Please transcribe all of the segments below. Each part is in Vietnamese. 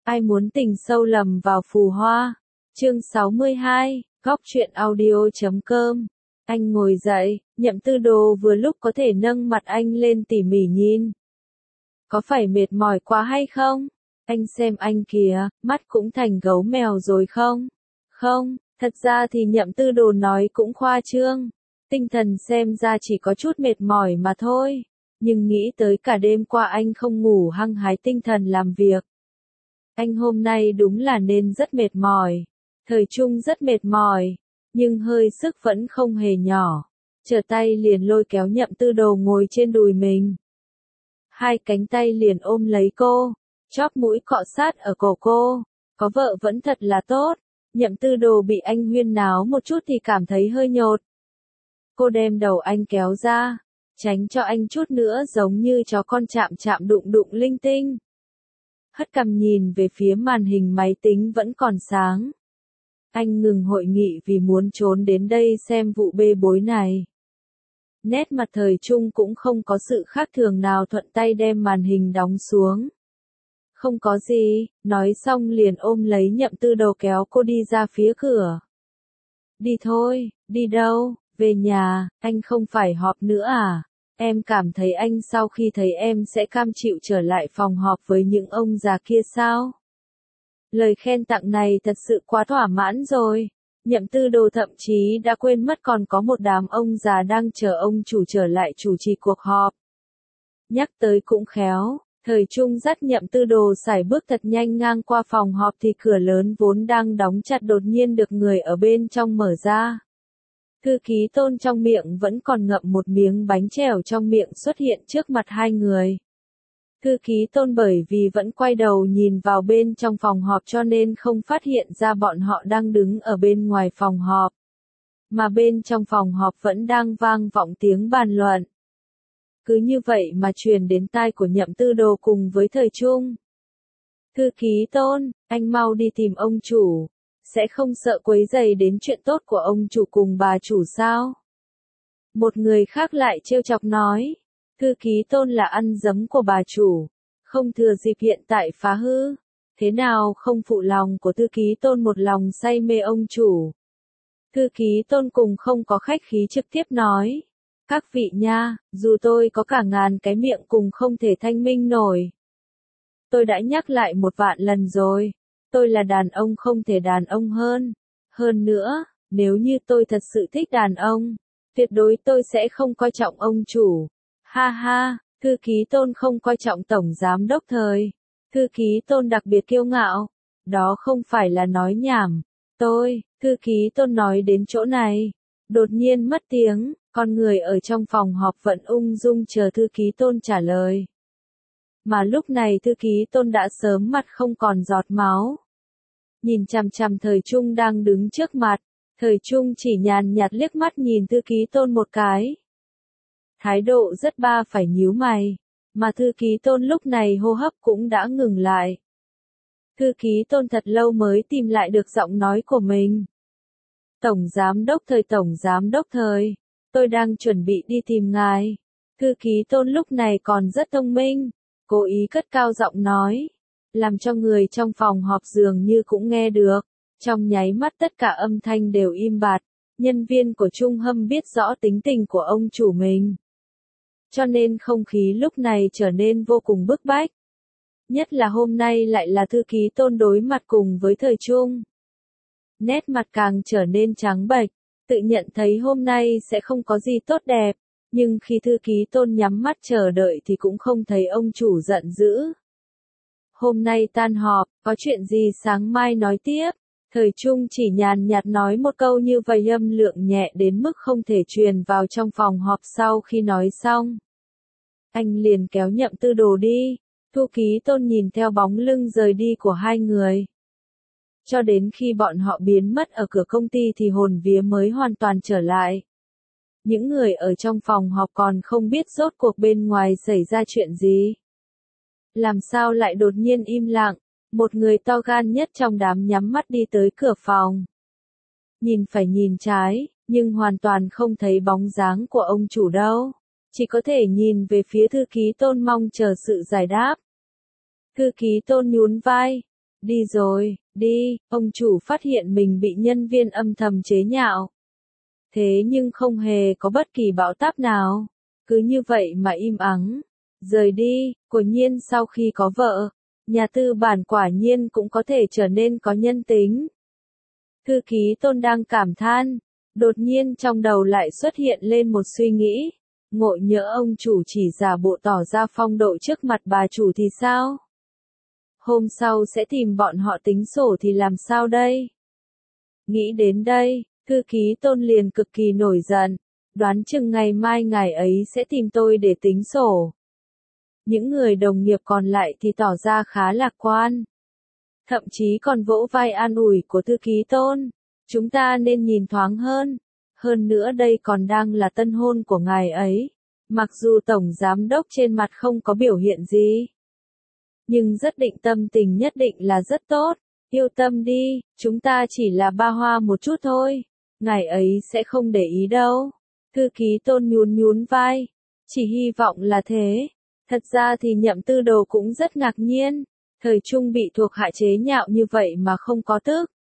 Ai muốn tình sâu lầm vào phù hoa. Chương 62, góc truyện audio.com. Anh ngồi dậy, Nhậm Tư Đồ vừa lúc có thể nâng mặt anh lên tỉ mỉ nhìn. Có phải mệt mỏi quá hay không? Anh xem anh kìa, mắt cũng thành gấu mèo rồi không? Không, thật ra thì Nhậm Tư Đồ nói cũng khoa trương. Tinh thần xem ra chỉ có chút mệt mỏi mà thôi. Nhưng nghĩ tới cả đêm qua anh không ngủ hăng hái tinh thần làm việc. Anh hôm nay đúng là nên rất mệt mỏi. Thời Trung rất mệt mỏi, nhưng hơi sức vẫn không hề nhỏ. Trở tay liền lôi kéo Nhậm Tư Đồ ngồi trên đùi mình. Hai cánh tay liền ôm lấy cô, chóp mũi cọ sát ở cổ cô. Có vợ vẫn thật là tốt. Nhậm Tư Đồ bị anh huyên náo một chút thì cảm thấy hơi nhột. Cô đem đầu anh kéo ra, tránh cho anh chút nữa giống như chó con chạm chạm đụng đụng linh tinh. Hất cằm nhìn về phía màn hình máy tính vẫn còn sáng. Anh ngừng hội nghị vì muốn trốn đến đây xem vụ bê bối này. Nét mặt Thời Trung cũng không có sự khác thường nào, thuận tay đem màn hình đóng xuống. Không có gì, nói xong liền ôm lấy Nhậm Tư Đồ kéo cô đi ra phía cửa. Đi thôi, đi đâu, về nhà, anh không phải họp nữa à? Em cảm thấy anh sau khi thấy em sẽ cam chịu trở lại phòng họp với những ông già kia sao? Lời khen tặng này thật sự quá thỏa mãn rồi. Nhậm Tư Đồ thậm chí đã quên mất còn có một đám ông già đang chờ ông chủ trở lại chủ trì cuộc họp. Nhắc tới cũng khéo, Thời Trung dắt Nhậm Tư Đồ sải bước thật nhanh ngang qua phòng họp thì cửa lớn vốn đang đóng chặt đột nhiên được người ở bên trong mở ra. Thư ký Tôn trong miệng vẫn còn ngậm một miếng bánh trèo trong miệng xuất hiện trước mặt hai người. Thư ký Tôn bởi vì vẫn quay đầu nhìn vào bên trong phòng họp cho nên không phát hiện ra bọn họ đang đứng ở bên ngoài phòng họp. Mà bên trong phòng họp vẫn đang vang vọng tiếng bàn luận. Cứ như vậy mà truyền đến tai của Nhậm Tư Đồ cùng với Thời Trung. Thư ký Tôn, anh mau đi tìm ông chủ. Sẽ không sợ quấy rầy đến chuyện tốt của ông chủ cùng bà chủ sao? Một người khác lại trêu chọc nói. Thư ký Tôn là ăn dấm của bà chủ. Không thừa dịp hiện tại phá hư. Thế nào không phụ lòng của thư ký Tôn một lòng say mê ông chủ. Thư ký Tôn cùng không có khách khí trực tiếp nói. Các vị nha, dù tôi có cả ngàn cái miệng cùng không thể thanh minh nổi. Tôi đã nhắc lại 1.000.000 lần rồi. Tôi là đàn ông không thể đàn ông hơn. Hơn nữa, nếu như tôi thật sự thích đàn ông, tuyệt đối tôi sẽ không coi trọng ông chủ. Ha ha, thư ký Tôn không coi trọng tổng giám đốc Thời. Thư ký Tôn đặc biệt kiêu ngạo. Đó không phải là nói nhảm. Thư ký Tôn nói đến chỗ này. Đột nhiên mất tiếng, con người ở trong phòng họp vẫn ung dung chờ thư ký Tôn trả lời. Mà lúc này thư ký Tôn đã sớm mặt không còn giọt máu. Nhìn chằm chằm Thời Trung đang đứng trước mặt, Thời Trung chỉ nhàn nhạt liếc mắt nhìn thư ký Tôn một cái. Thái độ rất phải nhíu mày, mà thư ký Tôn lúc này hô hấp cũng đã ngừng lại. Thư ký Tôn thật lâu mới tìm lại được giọng nói của mình. Tổng giám đốc Thời, tôi đang chuẩn bị đi tìm ngài. Thư ký Tôn lúc này còn rất thông minh, cố ý cất cao giọng nói, làm cho người trong phòng họp dường như cũng nghe được. Trong nháy mắt tất cả âm thanh đều im bặt, nhân viên của Trung Hâm biết rõ tính tình của ông chủ mình. Cho nên không khí lúc này trở nên vô cùng bức bách. Nhất là hôm nay lại là thư ký Tôn đối mặt cùng với Thời Trung. Nét mặt càng trở nên trắng bệch, tự nhận thấy hôm nay sẽ không có gì tốt đẹp, nhưng khi thư ký Tôn nhắm mắt chờ đợi thì cũng không thấy ông chủ giận dữ. Hôm nay tan họp, có chuyện gì sáng mai nói tiếp. Thời Trung chỉ nhàn nhạt nói một câu như vậy, âm lượng nhẹ đến mức không thể truyền vào trong phòng họp. Sau khi nói xong, anh liền kéo Nhậm Tư Đồ đi. Thư ký Tôn nhìn theo bóng lưng rời đi của hai người. Cho đến khi bọn họ biến mất ở cửa công ty thì hồn vía mới hoàn toàn trở lại. Những người ở trong phòng họp còn không biết rốt cuộc bên ngoài xảy ra chuyện gì. Làm sao lại đột nhiên im lặng, một người to gan nhất trong đám nhắm mắt đi tới cửa phòng. Nhìn phải nhìn trái, nhưng hoàn toàn không thấy bóng dáng của ông chủ đâu. Chỉ có thể nhìn về phía thư ký Tôn mong chờ sự giải đáp. Thư ký Tôn nhún vai, Đi rồi, đi, ông chủ phát hiện mình bị nhân viên âm thầm chế nhạo. Thế nhưng không hề có bất kỳ bão táp nào. Cứ như vậy mà im ắng. Rời đi, quả nhiên sau khi có vợ, nhà tư bản quả nhiên cũng có thể trở nên có nhân tính. Thư ký Tôn đang cảm than, đột nhiên trong đầu lại xuất hiện lên một suy nghĩ. Ngộ nhỡ ông chủ chỉ giả bộ tỏ ra phong độ trước mặt bà chủ thì sao? Hôm sau sẽ tìm bọn họ tính sổ thì làm sao đây? Nghĩ đến đây, thư ký Tôn liền cực kỳ nổi giận, đoán chừng ngày mai ngài ấy sẽ tìm tôi để tính sổ. Những người đồng nghiệp còn lại thì tỏ ra khá lạc quan. Thậm chí còn vỗ vai an ủi của thư ký Tôn. Chúng ta nên nhìn thoáng hơn. Hơn nữa đây còn đang là tân hôn của ngài ấy. Mặc dù tổng giám đốc trên mặt không có biểu hiện gì. Nhưng rất định tâm tình nhất định là rất tốt. Yêu tâm đi, chúng ta chỉ là ba hoa một chút thôi. Ngài ấy sẽ không để ý đâu. Thư ký Tôn nhún nhún vai. Chỉ hy vọng là thế. Thật ra thì Nhậm Tư Đồ cũng rất ngạc nhiên. Thời Trung bị thuộc hạ chế nhạo như vậy mà không có tức.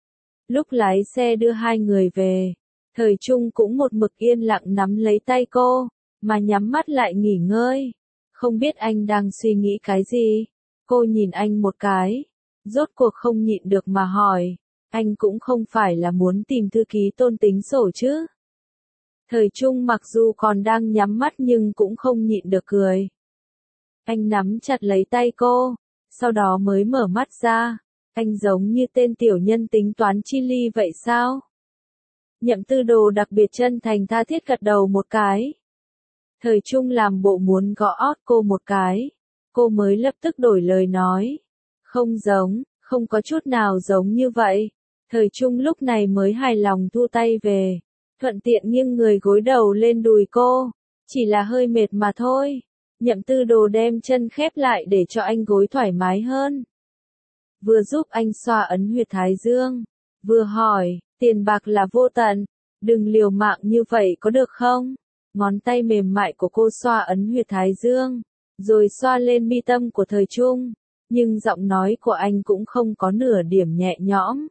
Lúc lái xe đưa hai người về, Thời Trung cũng một mực yên lặng nắm lấy tay cô, mà nhắm mắt lại nghỉ ngơi. Không biết anh đang suy nghĩ cái gì. Cô nhìn anh một cái, rốt cuộc không nhịn được mà hỏi, anh cũng không phải là muốn tìm thư ký Tôn tính sổ chứ. Thời Trung mặc dù còn đang nhắm mắt nhưng cũng không nhịn được cười. Anh nắm chặt lấy tay cô, sau đó mới mở mắt ra. Anh giống như tên tiểu nhân tính toán chi ly vậy sao? Nhậm Tư Đồ đặc biệt chân thành tha thiết gật đầu một cái. Thời Trung làm bộ muốn gõ ót cô một cái. Cô mới lập tức đổi lời nói. Không giống, không có chút nào giống như vậy. Thời Trung lúc này mới hài lòng thu tay về. Thuận tiện nghiêng người gối đầu lên đùi cô. Chỉ là hơi mệt mà thôi. Nhậm Tư Đồ đem chân khép lại để cho anh gối thoải mái hơn. Vừa giúp anh xoa ấn huyệt thái dương. Vừa hỏi, tiền bạc là vô tận. Đừng liều mạng như vậy có được không? Ngón tay mềm mại của cô xoa ấn huyệt thái dương. Rồi xoa lên mi tâm của Thời Trung. Nhưng giọng nói của anh cũng không có nửa điểm nhẹ nhõm.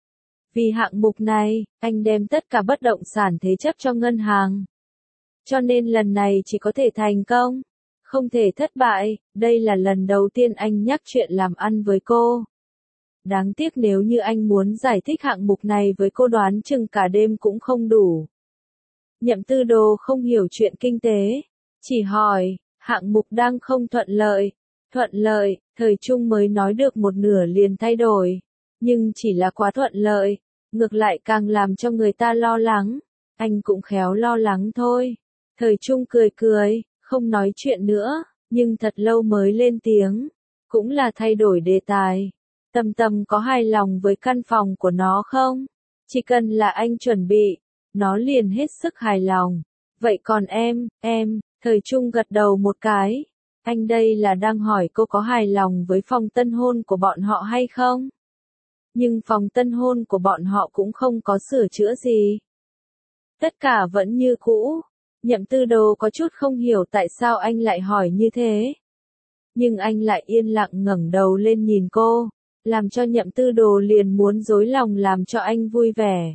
Vì hạng mục này, anh đem tất cả bất động sản thế chấp cho ngân hàng. Cho nên lần này chỉ có thể thành công. Không thể thất bại, đây là lần đầu tiên anh nhắc chuyện làm ăn với cô. Đáng tiếc nếu như anh muốn giải thích hạng mục này với cô đoán chừng cả đêm cũng không đủ. Nhậm Tư Đồ không hiểu chuyện kinh tế. Chỉ hỏi, hạng mục đang không thuận lợi. Thuận lợi, Thời Trung mới nói được một nửa liền thay đổi. Nhưng chỉ là quá thuận lợi. Ngược lại càng làm cho người ta lo lắng. Anh cũng khéo lo lắng thôi. Thời Trung cười cười, không nói chuyện nữa. Nhưng thật lâu mới lên tiếng. Cũng là thay đổi đề tài. Tâm Tâm có hài lòng với căn phòng của nó không? Chỉ cần là anh chuẩn bị, nó liền hết sức hài lòng. Vậy còn em, Thời Trung gật đầu một cái. Anh đây là đang hỏi cô có hài lòng với phòng tân hôn của bọn họ hay không? Nhưng phòng tân hôn của bọn họ cũng không có sửa chữa gì. Tất cả vẫn như cũ. Nhậm Tư Đồ có chút không hiểu tại sao anh lại hỏi như thế. Nhưng anh lại yên lặng ngẩng đầu lên nhìn cô. Làm cho Nhậm Tư Đồ liền muốn dối lòng làm cho anh vui vẻ.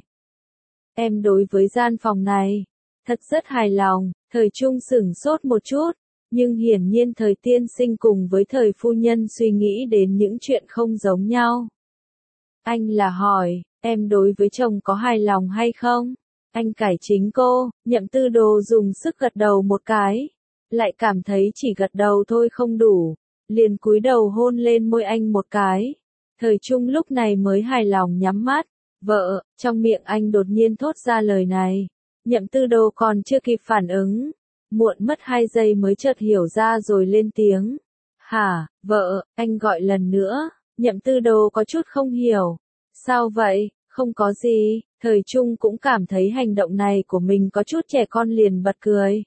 Em đối với gian phòng này, thật rất hài lòng. Thời Trung sửng sốt một chút, nhưng hiển nhiên Thời tiên sinh cùng với Thời phu nhân suy nghĩ đến những chuyện không giống nhau. Anh là hỏi, em đối với chồng có hài lòng hay không? Anh cải chính cô. Nhậm Tư Đồ dùng sức gật đầu một cái, lại cảm thấy chỉ gật đầu thôi không đủ, liền cúi đầu hôn lên môi anh một cái. Thời Trung lúc này mới hài lòng nhắm mắt. Vợ, trong miệng anh đột nhiên thốt ra lời này. Nhậm Tư Đồ còn chưa kịp phản ứng. Muộn mất 2 giây mới chợt hiểu ra rồi lên tiếng. Hả, vợ, anh gọi lần nữa. Nhậm Tư Đồ có chút không hiểu. Sao vậy, không có gì. Thời Trung cũng cảm thấy hành động này của mình có chút trẻ con liền bật cười.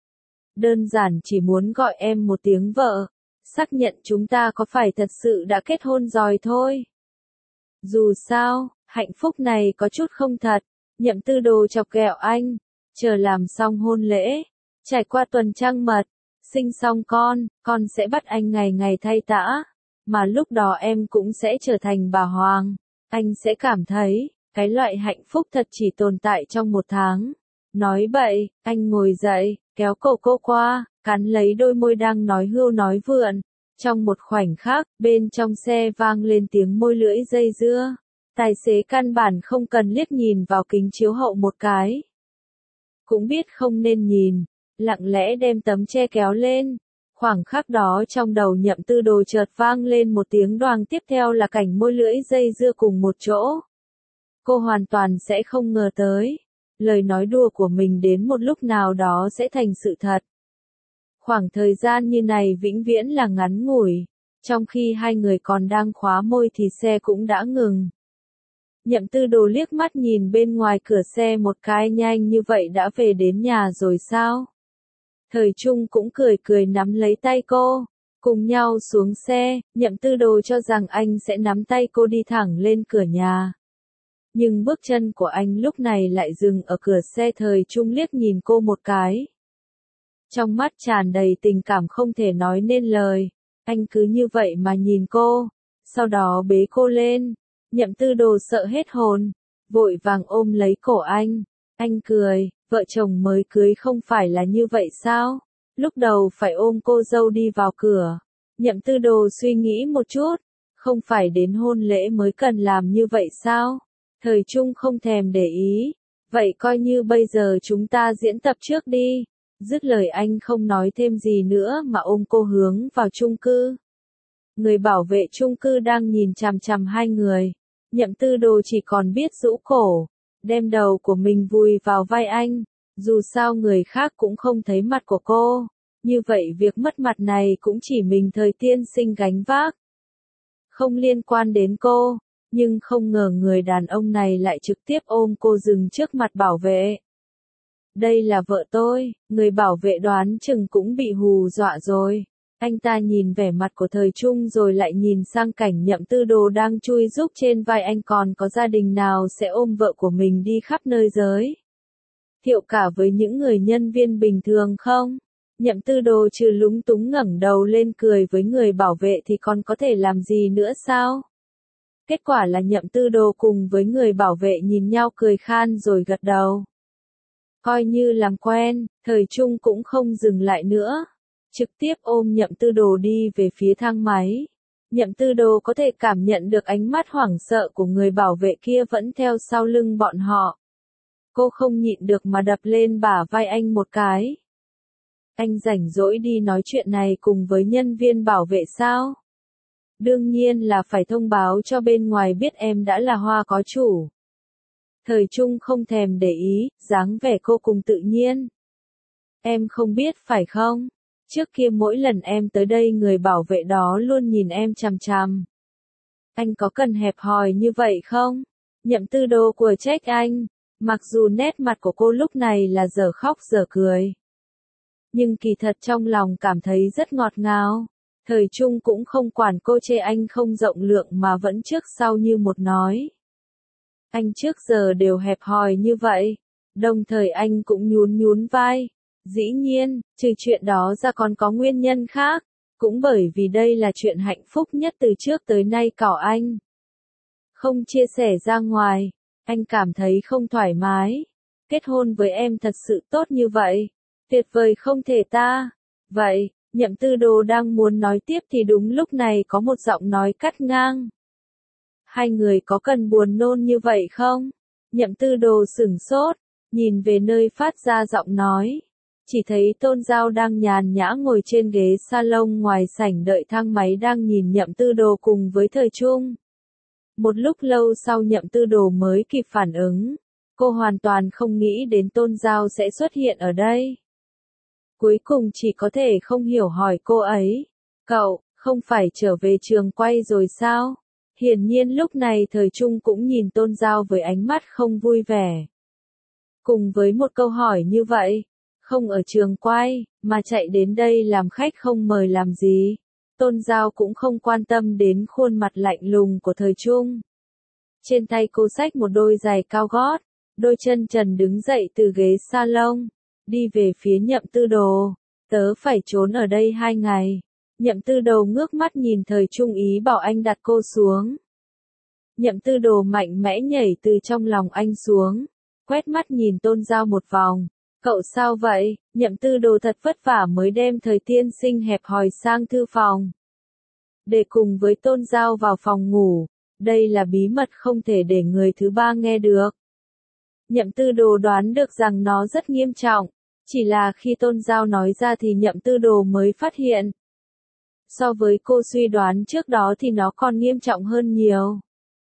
Đơn giản chỉ muốn gọi em một tiếng vợ. Xác nhận chúng ta có phải thật sự đã kết hôn rồi thôi. Dù sao, hạnh phúc này có chút không thật. Nhậm Tư Đồ chọc ghẹo anh. Chờ làm xong hôn lễ, trải qua tuần trăng mật, sinh xong con sẽ bắt anh ngày ngày thay tã. mà lúc đó em cũng sẽ trở thành bà Hoàng. Anh sẽ cảm thấy, cái loại hạnh phúc thật chỉ tồn tại trong 1 tháng. Nói bậy, anh ngồi dậy, kéo cổ cô qua, cắn lấy đôi môi đang nói hưu nói vượn. Trong một khoảnh khắc, bên trong xe vang lên tiếng môi lưỡi dây dưa. Tài xế căn bản không cần liếc nhìn vào kính chiếu hậu một cái. Cũng biết không nên nhìn, lặng lẽ đem tấm che kéo lên. Khoảng khắc đó trong đầu Nhậm Tư Đồ chợt vang lên một tiếng đoàng, tiếp theo là cảnh môi lưỡi dây dưa cùng một chỗ. Cô hoàn toàn sẽ không ngờ tới, lời nói đùa của mình đến một lúc nào đó sẽ thành sự thật. Khoảng thời gian như này vĩnh viễn là ngắn ngủi, trong khi hai người còn đang khóa môi thì xe cũng đã ngừng. Nhậm Tư Đồ liếc mắt nhìn bên ngoài cửa xe một cái, nhanh như vậy đã về đến nhà rồi sao? Thời Trung cũng cười cười nắm lấy tay cô, cùng nhau xuống xe. Nhậm Tư Đồ cho rằng anh sẽ nắm tay cô đi thẳng lên cửa nhà. Nhưng bước chân của anh lúc này lại dừng ở cửa xe. Thời Trung liếc nhìn cô một cái. Trong mắt tràn đầy tình cảm không thể nói nên lời. Anh cứ như vậy mà nhìn cô, sau đó bế cô lên. Nhậm Tư Đồ sợ hết hồn, vội vàng ôm lấy cổ anh. Anh cười, vợ chồng mới cưới không phải là như vậy sao? Lúc đầu phải ôm cô dâu đi vào cửa. Nhậm Tư Đồ suy nghĩ một chút, không phải đến hôn lễ mới cần làm như vậy sao? Thời Trung không thèm để ý, vậy coi như bây giờ chúng ta diễn tập trước đi. Dứt lời anh không nói thêm gì nữa mà ôm cô hướng vào chung cư. Người bảo vệ chung cư đang nhìn chằm chằm hai người. Nhậm Tư Đồ chỉ còn biết rũ cổ, đem đầu của mình vùi vào vai anh. Dù sao người khác cũng không thấy mặt của cô, như vậy việc mất mặt này cũng chỉ mình Thời tiên sinh gánh vác. Không liên quan đến cô, nhưng không ngờ người đàn ông này lại trực tiếp ôm cô dừng trước mặt bảo vệ. Đây là vợ tôi, người bảo vệ đoán chừng cũng bị hù dọa rồi. Anh ta nhìn vẻ mặt của Thời Trung rồi lại nhìn sang cảnh Nhậm Tư Đồ đang chui rúc trên vai anh. Còn có gia đình nào sẽ ôm vợ của mình đi khắp nơi giới thiệu cả với những người nhân viên bình thường không? Nhậm Tư Đồ trừ lúng túng ngẩng đầu lên cười với người bảo vệ thì còn có thể làm gì nữa sao? Kết quả là Nhậm Tư Đồ cùng với người bảo vệ nhìn nhau cười khan rồi gật đầu. Coi như làm quen, Thời Trung cũng không dừng lại nữa. Trực tiếp ôm Nhậm Tư Đồ đi về phía thang máy. Nhậm Tư Đồ có thể cảm nhận được ánh mắt hoảng sợ của người bảo vệ kia vẫn theo sau lưng bọn họ. Cô không nhịn được mà đập lên bả vai anh một cái. Anh rảnh rỗi đi nói chuyện này cùng với nhân viên bảo vệ sao? Đương nhiên là phải thông báo cho bên ngoài biết em đã là hoa có chủ. Thời Trung không thèm để ý, dáng vẻ cô cùng tự nhiên. Em không biết phải không? Trước kia mỗi lần em tới đây người bảo vệ đó luôn nhìn em chằm chằm. Anh có cần hẹp hòi như vậy không? Nhậm Tư Đồ của trách anh. Mặc dù nét mặt của cô lúc này là dở khóc dở cười, nhưng kỳ thật trong lòng cảm thấy rất ngọt ngào. Thời Trung cũng không quản cô chê anh không rộng lượng mà vẫn trước sau như một nói. Anh trước giờ đều hẹp hòi như vậy. Đồng thời anh cũng nhún nhún vai. Dĩ nhiên, trừ chuyện đó ra còn có nguyên nhân khác. Cũng bởi vì đây là chuyện hạnh phúc nhất từ trước tới nay của anh. Không chia sẻ ra ngoài, anh cảm thấy không thoải mái. Kết hôn với em thật sự tốt như vậy. Tuyệt vời không thể ta. Vậy, Nhậm Tư Đồ đang muốn nói tiếp thì đúng lúc này có một giọng nói cắt ngang. Hai người có cần buồn nôn như vậy không? Nhậm Tư Đồ sửng sốt, nhìn về nơi phát ra giọng nói. Chỉ thấy Tôn Giao đang nhàn nhã ngồi trên ghế salon ngoài sảnh đợi thang máy đang nhìn Nhậm Tư Đồ cùng với Thời Trung. Một lúc lâu sau Nhậm Tư Đồ mới kịp phản ứng. Cô hoàn toàn không nghĩ đến Tôn Giao sẽ xuất hiện ở đây. Cuối cùng chỉ có thể không hiểu hỏi cô ấy. Cậu, không phải trở về trường quay rồi sao? Hiển nhiên lúc này Thời Trung cũng nhìn Tôn Giao với ánh mắt không vui vẻ. Cùng với một câu hỏi như vậy, không ở trường quay, mà chạy đến đây làm khách không mời làm gì. Tôn Giao cũng không quan tâm đến khuôn mặt lạnh lùng của Thời Trung. Trên tay cô xách một đôi giày cao gót, đôi chân trần đứng dậy từ ghế salon, đi về phía Nhậm Tư Đồ. Tớ phải trốn ở đây 2 ngày. Nhậm Tư Đồ ngước mắt nhìn Thời Trung ý bảo anh đặt cô xuống. Nhậm Tư Đồ mạnh mẽ nhảy từ trong lòng anh xuống, quét mắt nhìn Tôn Giao một vòng. Cậu sao vậy? Nhậm Tư Đồ thật vất vả mới đem Thời tiên sinh hẹp hòi sang thư phòng, để cùng với Tôn Giao vào phòng ngủ. Đây là bí mật không thể để người thứ ba nghe được. Nhậm Tư Đồ đoán được rằng nó rất nghiêm trọng, chỉ là khi Tôn Giao nói ra thì Nhậm Tư Đồ mới phát hiện. So với cô suy đoán trước đó thì nó còn nghiêm trọng hơn nhiều.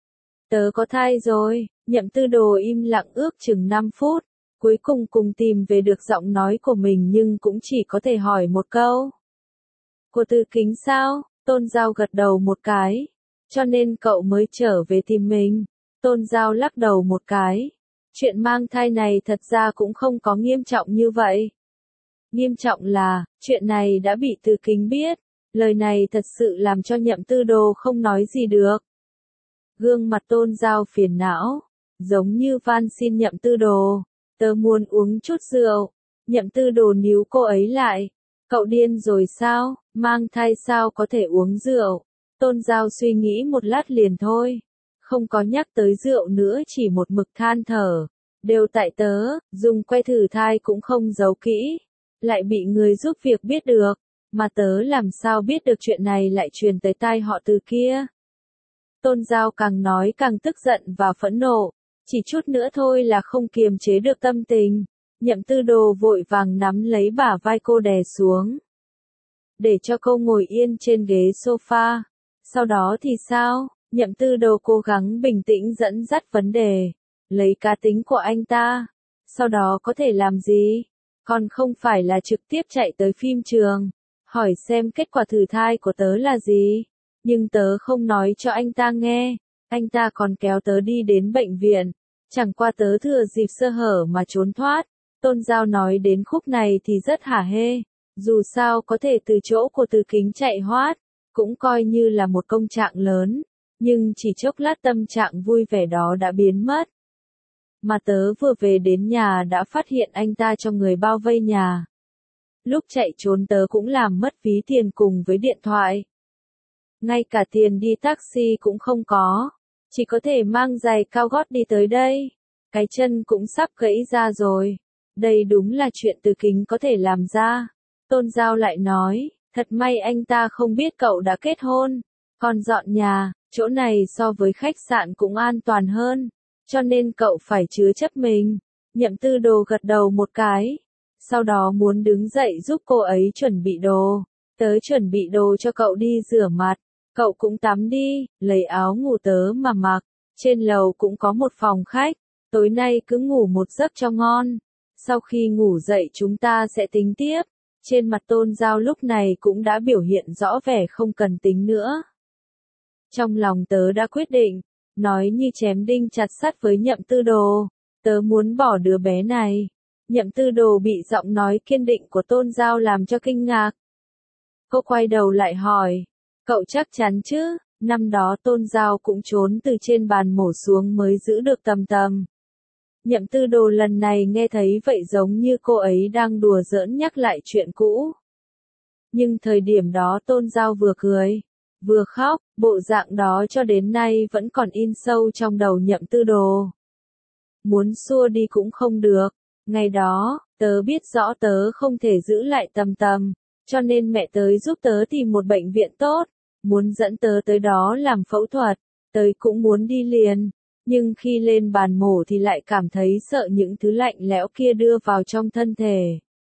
Tớ có thai rồi. Nhậm Tư Đồ im lặng ước chừng 5 phút, cuối cùng tìm về được giọng nói của mình nhưng cũng chỉ có thể hỏi một câu. Của Từ Kính sao? Tôn Giao gật đầu một cái. Cho nên cậu mới trở về tìm mình. Tôn Giao lắc đầu một cái. Chuyện mang thai này thật ra cũng không có nghiêm trọng như vậy. Nghiêm trọng là, chuyện này đã bị Từ Kính biết. Lời này thật sự làm cho Nhậm Tư Đồ không nói gì được. Gương mặt Tôn Giao phiền não, giống như van xin Nhậm Tư Đồ. Tớ muốn uống chút rượu. Nhậm Tư Đồ níu cô ấy lại. Cậu điên rồi sao? Mang thai sao có thể uống rượu? Tôn Giao suy nghĩ một lát liền thôi. Không có nhắc tới rượu nữa, chỉ một mực than thở. Đều tại tớ, dùng que thử thai cũng không giấu kỹ. Lại bị người giúp việc biết được. Mà tớ làm sao biết được chuyện này lại truyền tới tai họ Từ kia. Tôn Giao càng nói càng tức giận và phẫn nộ. Chỉ chút nữa thôi là không kiềm chế được tâm tình. Nhậm Tư Đồ vội vàng nắm lấy bả vai cô đè xuống, để cho cô ngồi yên trên ghế sofa. Sau đó thì sao? Nhậm Tư Đồ cố gắng bình tĩnh dẫn dắt vấn đề. Lấy cá tính của anh ta. Sau đó có thể làm gì? Còn không phải là trực tiếp chạy tới phim trường. Hỏi xem kết quả thử thai của tớ là gì. Nhưng tớ không nói cho anh ta nghe. Anh ta còn kéo tớ đi đến bệnh viện. Chẳng qua tớ thừa dịp sơ hở mà trốn thoát. Tôn Giao nói đến khúc này thì rất hả hê. Dù sao có thể từ chỗ của Từ Kính chạy thoát, cũng coi như là một công trạng lớn. Nhưng chỉ chốc lát tâm trạng vui vẻ đó đã biến mất. Mà tớ vừa về đến nhà đã phát hiện anh ta cho người bao vây nhà. Lúc chạy trốn tớ cũng làm mất ví tiền cùng với điện thoại. Ngay cả tiền đi taxi cũng không có. Chỉ có thể mang giày cao gót đi tới đây. Cái chân cũng sắp gãy ra rồi. Đây đúng là chuyện Từ Kính có thể làm ra. Tôn Giao lại nói, thật may anh ta không biết cậu đã kết hôn. Còn dọn nhà, chỗ này so với khách sạn cũng an toàn hơn. Cho nên cậu phải chứa chấp mình. Nhậm Tư Đồ gật đầu một cái. Sau đó muốn đứng dậy giúp cô ấy chuẩn bị đồ. Tớ chuẩn bị đồ cho cậu đi rửa mặt. Cậu cũng tắm đi, lấy áo ngủ tớ mà mặc. Trên lầu cũng có một phòng khách. Tối nay cứ ngủ một giấc cho ngon. Sau khi ngủ dậy chúng ta sẽ tính tiếp. Trên mặt Tôn Giao lúc này cũng đã biểu hiện rõ vẻ không cần tính nữa. Trong lòng tớ đã quyết định. Nói như chém đinh chặt sắt với Nhậm Tư Đồ. Tớ muốn bỏ đứa bé này. Nhậm Tư Đồ bị giọng nói kiên định của Tôn Giao làm cho kinh ngạc. Cô quay đầu lại hỏi. Cậu chắc chắn chứ? Năm đó Tôn Giao cũng trốn từ trên bàn mổ xuống mới giữ được tầm tầm. Nhậm Tư Đồ lần này nghe thấy vậy giống như cô ấy đang đùa giỡn nhắc lại chuyện cũ. Nhưng thời điểm đó Tôn Giao vừa cười, vừa khóc, bộ dạng đó cho đến nay vẫn còn in sâu trong đầu Nhậm Tư Đồ. Muốn xua đi cũng không được. Ngày đó, tớ biết rõ tớ không thể giữ lại tầm tầm, cho nên mẹ tới giúp tớ tìm một bệnh viện tốt, muốn dẫn tớ tới đó làm phẫu thuật, tớ cũng muốn đi liền. Nhưng khi lên bàn mổ thì lại cảm thấy sợ những thứ lạnh lẽo kia đưa vào trong thân thể.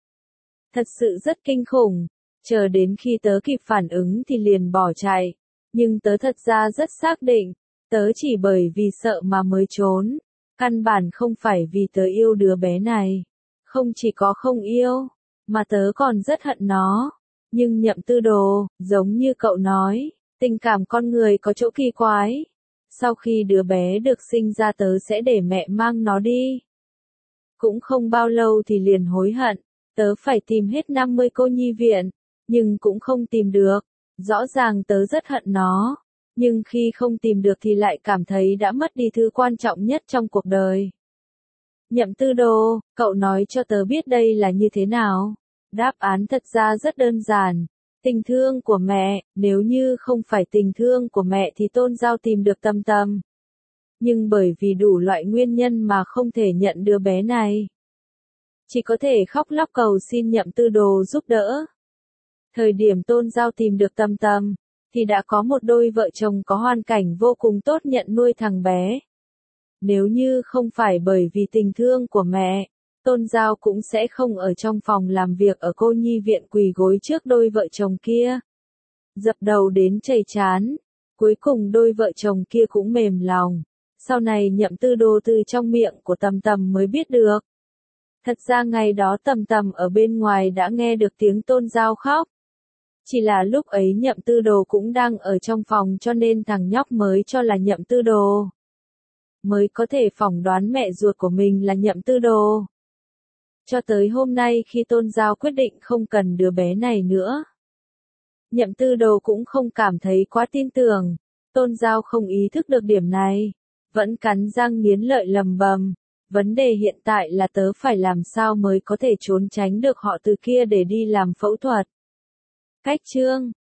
Thật sự rất kinh khủng. Chờ đến khi tớ kịp phản ứng thì liền bỏ chạy. Nhưng tớ thật ra rất xác định. Tớ chỉ bởi vì sợ mà mới trốn. Căn bản không phải vì tớ yêu đứa bé này. Không chỉ có không yêu, mà tớ còn rất hận nó. Nhưng Nhậm Tư Đồ, giống như cậu nói, tình cảm con người có chỗ kỳ quái. Sau khi đứa bé được sinh ra tớ sẽ để mẹ mang nó đi. Cũng không bao lâu thì liền hối hận. Tớ phải tìm hết 50 cô nhi viện, nhưng cũng không tìm được. Rõ ràng tớ rất hận nó. Nhưng khi không tìm được thì lại cảm thấy đã mất đi thứ quan trọng nhất trong cuộc đời. Nhậm Tư Đồ, cậu nói cho tớ biết đây là như thế nào? Đáp án thật ra rất đơn giản. Tình thương của mẹ, nếu như không phải tình thương của mẹ thì Tôn Giao tìm được Tâm Tâm. Nhưng bởi vì đủ loại nguyên nhân mà không thể nhận đứa bé này. Chỉ có thể khóc lóc cầu xin Nhậm Tư Đồ giúp đỡ. Thời điểm Tôn Giao tìm được Tâm Tâm, thì đã có một đôi vợ chồng có hoàn cảnh vô cùng tốt nhận nuôi thằng bé. Nếu như không phải bởi vì tình thương của mẹ, Tôn Giao cũng sẽ không ở trong phòng làm việc ở cô nhi viện quỳ gối trước đôi vợ chồng kia. Dập đầu đến chảy chán, cuối cùng đôi vợ chồng kia cũng mềm lòng. Sau này Nhậm Tư Đồ từ trong miệng của Tầm Tầm mới biết được. Thật ra ngày đó Tầm Tầm ở bên ngoài đã nghe được tiếng Tôn Giao khóc. Chỉ là lúc ấy Nhậm Tư Đồ cũng đang ở trong phòng cho nên thằng nhóc mới cho là Nhậm Tư Đồ. Mới có thể phỏng đoán mẹ ruột của mình là Nhậm Tư Đồ. Cho tới hôm nay khi Tôn Giao quyết định không cần đứa bé này nữa. Nhậm Tư Đồ cũng không cảm thấy quá tin tưởng. Tôn Giao không ý thức được điểm này. Vẫn cắn răng nghiến lợi lầm bầm. Vấn đề hiện tại là tớ phải làm sao mới có thể trốn tránh được họ từ kia để đi làm phẫu thuật. Cách chương